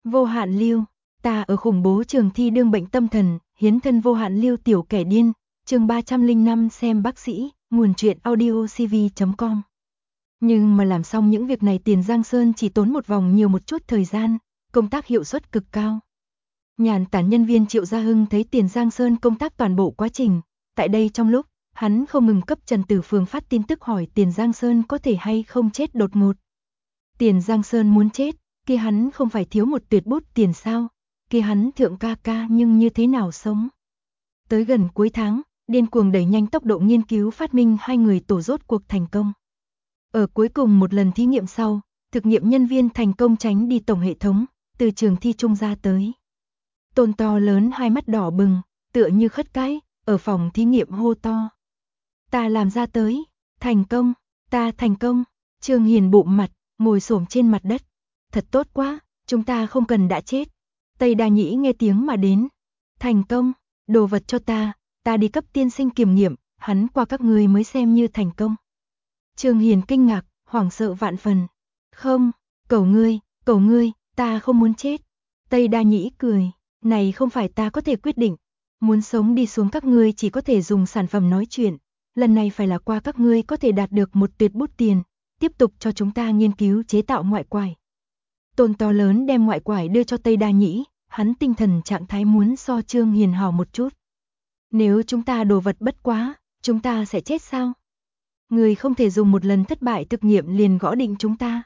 Vô hạn lưu, ta ở khủng bố trường thi đương bệnh tâm thần, hiến thân vô hạn lưu tiểu kẻ điên, chương 305 xem bác sĩ, nguồn truyện audio cv.com. Nhưng mà làm xong những việc này Tiền Giang Sơn chỉ tốn một vòng nhiều một chút thời gian, công tác hiệu suất cực cao. Nhàn tản nhân viên Triệu Gia Hưng thấy Tiền Giang Sơn công tác toàn bộ quá trình, tại đây trong lúc, hắn không ngừng cấp Trần Tử Phường phát tin tức hỏi Tiền Giang Sơn có thể hay không chết đột ngột. Tiền Giang Sơn muốn chết, kia hắn không phải thiếu một tuyệt bút tiền sao, kia hắn thượng ca ca nhưng như thế nào sống. Tới gần cuối tháng, điên cuồng đẩy nhanh tốc độ nghiên cứu phát minh hai người tổ rốt cuộc thành công. Ở cuối cùng một lần thí nghiệm sau, thực nghiệm nhân viên thành công tránh đi tổng hệ thống, từ trường thi trung ra tới. Tôn to lớn hai mắt đỏ bừng, tựa như khất cái, ở phòng thí nghiệm hô to. Ta làm ra tới, thành công, ta thành công, Trương Hiền bụng mặt, ngồi xổm trên mặt đất. Thật tốt quá, chúng ta không cần đã chết. Tây Đa Nhĩ nghe tiếng mà đến. Thành công, đồ vật cho ta đi cấp tiên sinh kiểm nghiệm, hắn qua các ngươi mới xem như thành công. Trương Hiền kinh ngạc, hoảng sợ vạn phần. Không, cầu ngươi, ta không muốn chết. Tây Đa Nhĩ cười, này không phải ta có thể quyết định. Muốn sống đi xuống các ngươi chỉ có thể dùng sản phẩm nói chuyện. Lần này phải là qua các ngươi có thể đạt được một tuyệt bút tiền, tiếp tục cho chúng ta nghiên cứu chế tạo ngoại quải. Tôn to lớn đem ngoại quải đưa cho Tây Đa Nhĩ, hắn tinh thần trạng thái muốn so Trương Hiền hào một chút. Nếu chúng ta đồ vật bất quá, chúng ta sẽ chết sao? Người không thể dùng một lần thất bại thực nghiệm liền gõ định chúng ta.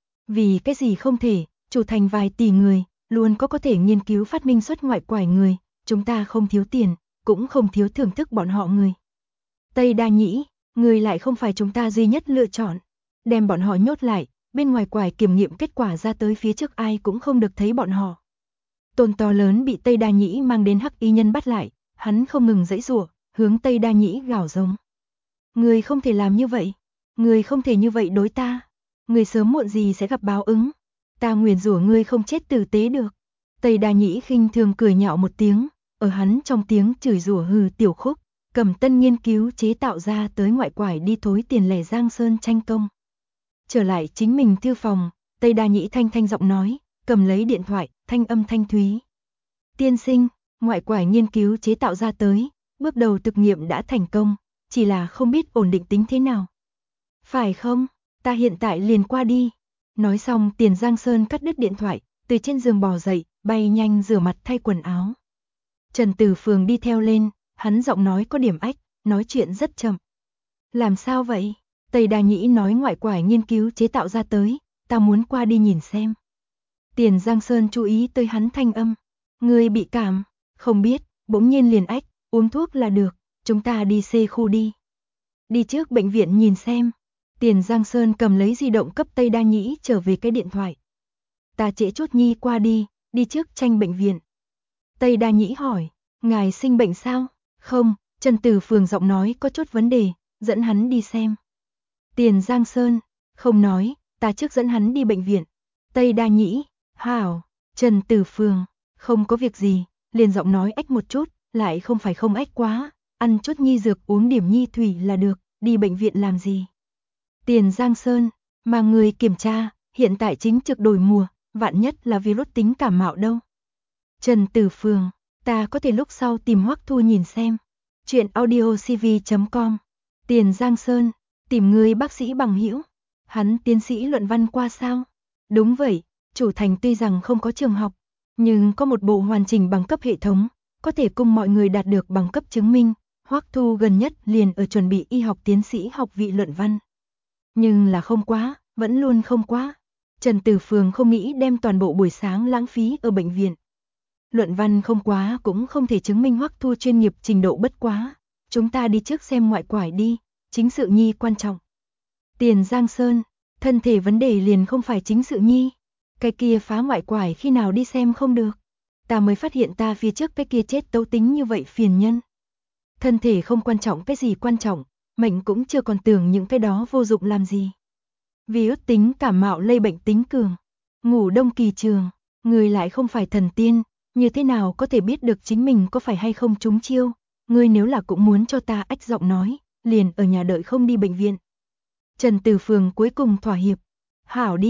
Vì cái gì không thể, chủ thành vài tỷ người, luôn có thể nghiên cứu phát minh xuất ngoại quải người, chúng ta không thiếu tiền, cũng không thiếu thưởng thức bọn họ người. Tây Đa Nhĩ, người lại không phải chúng ta duy nhất lựa chọn, đem bọn họ nhốt lại, bên ngoài quải kiểm nghiệm kết quả ra tới phía trước ai cũng không được thấy bọn họ. Tôn to lớn bị Tây Đa Nhĩ mang đến Hắc Y Nhân bắt lại, hắn không ngừng giãy giụa, hướng Tây Đa Nhĩ gào giống. Người không thể làm như vậy, người không thể như vậy đối ta, người sớm muộn gì sẽ gặp báo ứng, ta nguyền rủa ngươi không chết tử tế được. Tây Đa Nhĩ khinh thường cười nhạo một tiếng, ở hắn trong tiếng chửi rủa hừ tiểu khúc, cầm tân nghiên cứu chế tạo ra tới ngoại quải đi thối tiền lẻ Giang Sơn tranh công. Trở lại chính mình thư phòng, Tây Đa Nhĩ thanh giọng nói, cầm lấy điện thoại, thanh âm thanh thúy. Tiên sinh, ngoại quải nghiên cứu chế tạo ra tới, bước đầu thực nghiệm đã thành công, chỉ là không biết ổn định tính thế nào. Phải không, ta hiện tại liền qua đi. Nói xong Tiền Giang Sơn cắt đứt điện thoại, từ trên giường bò dậy, bay nhanh rửa mặt thay quần áo. Trần Tử Phường đi theo lên, hắn giọng nói có điểm ách, nói chuyện rất chậm. Làm sao vậy? Tây Đa Nhĩ nói ngoại quải nghiên cứu chế tạo ra tới, ta muốn qua đi nhìn xem. Tiền Giang Sơn chú ý tới hắn thanh âm. Người bị cảm, không biết, bỗng nhiên liền ách, uống thuốc là được, chúng ta đi C khu đi. Đi trước bệnh viện nhìn xem. Tiền Giang Sơn cầm lấy di động cấp Tây Đa Nhĩ trở về cái điện thoại. Ta trễ chút nhi qua đi trước tranh bệnh viện. Tây Đa Nhĩ hỏi, ngài sinh bệnh sao? Không, Trần Tử Phường giọng nói có chút vấn đề, dẫn hắn đi xem. Tiền Giang Sơn, không nói, ta trước dẫn hắn đi bệnh viện. Tây Đa Nhĩ, hảo, Trần Tử Phường, không có việc gì, liền giọng nói ách một chút, lại không phải không ách quá, ăn chút nhi dược uống điểm nhi thủy là được, đi bệnh viện làm gì. Tiền Giang Sơn, mà người kiểm tra, hiện tại chính trực đổi mùa, vạn nhất là virus tính cảm mạo đâu. Trần Tử Phường, ta có thể lúc sau tìm Hoắc Thu nhìn xem. Chuyện audio cv.com. Tiền Giang Sơn, tìm người bác sĩ bằng hữu. Hắn tiến sĩ luận văn qua sao? Đúng vậy, chủ thành tuy rằng không có trường học, nhưng có một bộ hoàn chỉnh bằng cấp hệ thống, có thể cùng mọi người đạt được bằng cấp chứng minh. Hoắc Thu gần nhất liền ở chuẩn bị y học tiến sĩ học vị luận văn. Nhưng là không quá, vẫn luôn không quá. Trần Tử Phường không nghĩ đem toàn bộ buổi sáng lãng phí ở bệnh viện. Luận văn không quá cũng không thể chứng minh Hoắc Thu chuyên nghiệp trình độ bất quá. Chúng ta đi trước xem ngoại quải đi, chính sự nhi quan trọng. Tiền Giang Sơn, thân thể vấn đề liền không phải chính sự nhi. Cái kia phá ngoại quải khi nào đi xem không được. Ta mới phát hiện ta phía trước cái kia chết tấu tính như vậy phiền nhân. Thân thể không quan trọng cái gì quan trọng, mệnh cũng chưa còn tưởng những cái đó vô dụng làm gì. Virus tính cảm mạo lây bệnh tính cường. Ngủ đông kỳ trường, người lại không phải thần tiên, như thế nào có thể biết được chính mình có phải hay không trúng chiêu. Ngươi nếu là cũng muốn cho ta ách giọng nói, liền ở nhà đợi không đi bệnh viện. Trần Tử Phường cuối cùng thỏa hiệp. Hảo đi,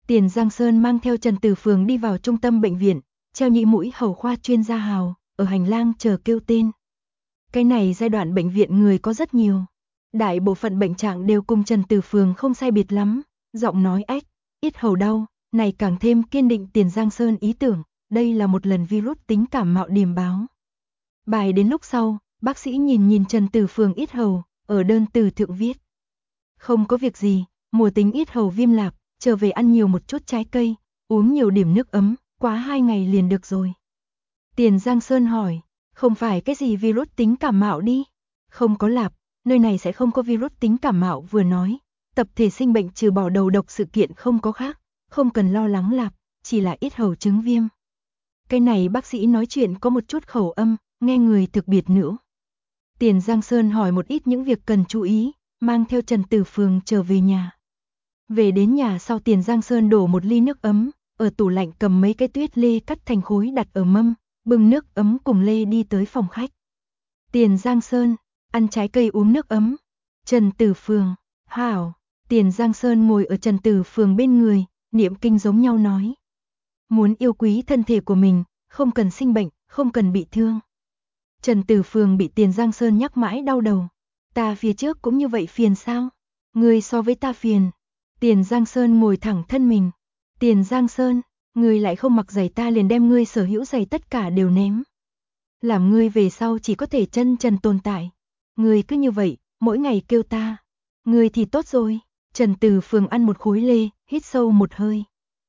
Tiền Giang Sơn mang theo Trần Tử Phường đi vào trung tâm bệnh viện, treo nhĩ mũi hầu khoa chuyên gia Hào, ở hành lang chờ kêu tên. Cái này giai đoạn bệnh viện người có rất nhiều. Đại bộ phận bệnh trạng đều cùng Trần Tử Phường không sai biệt lắm, giọng nói ếch, ít hầu đau, này càng thêm kiên định Tiền Giang Sơn ý tưởng, đây là một lần virus tính cảm mạo điềm báo. Bài đến lúc sau, bác sĩ nhìn Trần Tử Phường ít hầu, ở đơn từ thượng viết. Không có việc gì, mùa tính ít hầu viêm lạp, trở về ăn nhiều một chút trái cây, uống nhiều điểm nước ấm, quá 2 ngày liền được rồi. Tiền Giang Sơn hỏi, không phải cái gì virus tính cảm mạo đi? Không có lạp, nơi này sẽ không có virus tính cảm mạo vừa nói. Tập thể sinh bệnh trừ bỏ đầu độc sự kiện không có khác, không cần lo lắng lạp, chỉ là ít hầu chứng viêm. Cái này bác sĩ nói chuyện có một chút khẩu âm, nghe người thực biệt nữ. Tiền Giang Sơn hỏi một ít những việc cần chú ý, mang theo Trần Tử Phường trở về nhà. Về đến nhà sau Tiền Giang Sơn đổ một ly nước ấm, ở tủ lạnh cầm mấy cái tuyết lê cắt thành khối đặt ở mâm, bưng nước ấm cùng lê đi tới phòng khách. Tiền Giang Sơn, ăn trái cây uống nước ấm. Trần Tử Phường, hảo. Tiền Giang Sơn ngồi ở Trần Tử Phường bên người, niệm kinh giống nhau nói. Muốn yêu quý thân thể của mình, không cần sinh bệnh, không cần bị thương. Trần Tử Phường bị Tiền Giang Sơn nhắc mãi đau đầu. Ta phía trước cũng như vậy phiền sao? Ngươi so với ta phiền. Tiền Giang Sơn ngồi thẳng thân mình. Tiền Giang Sơn, ngươi lại không mặc giày ta liền đem ngươi sở hữu giày tất cả đều ném. Làm ngươi về sau chỉ có thể chân trần tồn tại. Ngươi cứ như vậy, mỗi ngày kêu ta. Ngươi thì tốt rồi. Trần Tử Phường ăn một khối lê, hít sâu một hơi.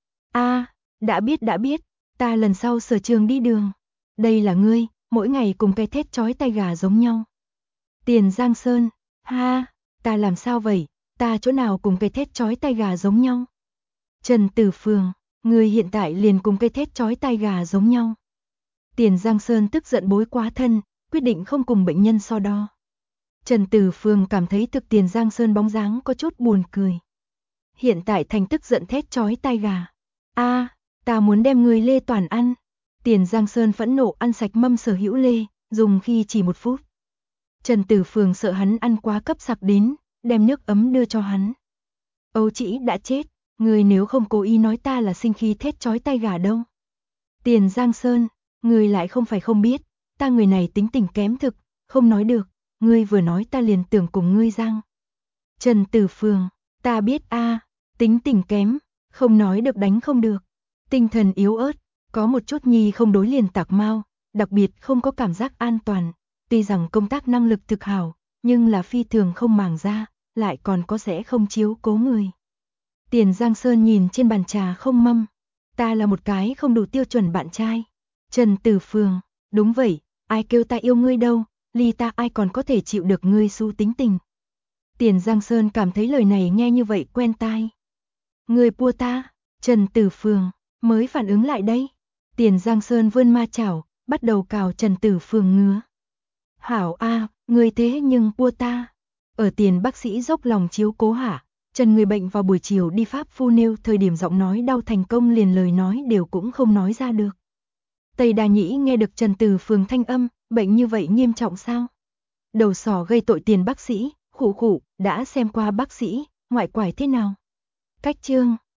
Đã biết, ta lần sau sở trường đi đường. Đây là ngươi, mỗi ngày cùng cái thét chói tai gà giống nhau. Tiền Giang Sơn, ta làm sao vậy, ta chỗ nào cùng cái thét chói tai gà giống nhau. Trần Tử Phường, ngươi hiện tại liền cùng cái thét chói tai gà giống nhau. Tiền Giang Sơn tức giận bối quá thân, quyết định không cùng bệnh nhân so đo. Trần Tử Phường cảm thấy thực Tiền Giang Sơn bóng dáng có chút buồn cười. Hiện tại thành tức giận thét chói tai gà. Ta muốn đem người lê toàn ăn. Tiền Giang Sơn phẫn nộ ăn sạch mâm sở hữu lê, dùng khi chỉ 1 phút. Trần Tử Phường sợ hắn ăn quá cấp sặc đến, đem nước ấm đưa cho hắn. Âu Chỉ đã chết, người nếu không cố ý nói ta là sinh khí thét chói tai gà đâu. Tiền Giang Sơn, người lại không phải không biết, ta người này tính tình kém thực, không nói được, ngươi vừa nói ta liền tưởng cùng ngươi giang. Trần Tử Phường, ta biết tính tình kém, không nói được đánh không được, tinh thần yếu ớt, có một chút nhi không đối liền tạc mau, đặc biệt không có cảm giác an toàn, tuy rằng công tác năng lực thực hảo, nhưng là phi thường không màng ra, lại còn có sẽ không chiếu cố người. Tiền Giang Sơn nhìn trên bàn trà không mâm, ta là một cái không đủ tiêu chuẩn bạn trai. Trần Tử Phường, đúng vậy, ai kêu ta yêu ngươi đâu, ly ta ai còn có thể chịu được ngươi xu tính tình. Tiền Giang Sơn cảm thấy lời này nghe như vậy quen tai. Ngươi pua ta, Trần Tử Phường, mới phản ứng lại đây. Tiền Giang Sơn vươn ma chảo, bắt đầu cào Trần Tử Phường ngứa. Hảo ngươi thế nhưng pua ta. Ở Tiền bác sĩ dốc lòng chiếu cố hạ, Trần người bệnh vào buổi chiều đi pháp phu nêu thời điểm giọng nói đau thành công liền lời nói đều cũng không nói ra được. Tây Đa Nhĩ nghe được Trần Tử Phường thanh âm, bệnh như vậy nghiêm trọng sao? Đầu sỏ gây tội Tiền bác sĩ, khụ, đã xem qua bác sĩ, ngoại quải thế nào? Cách chương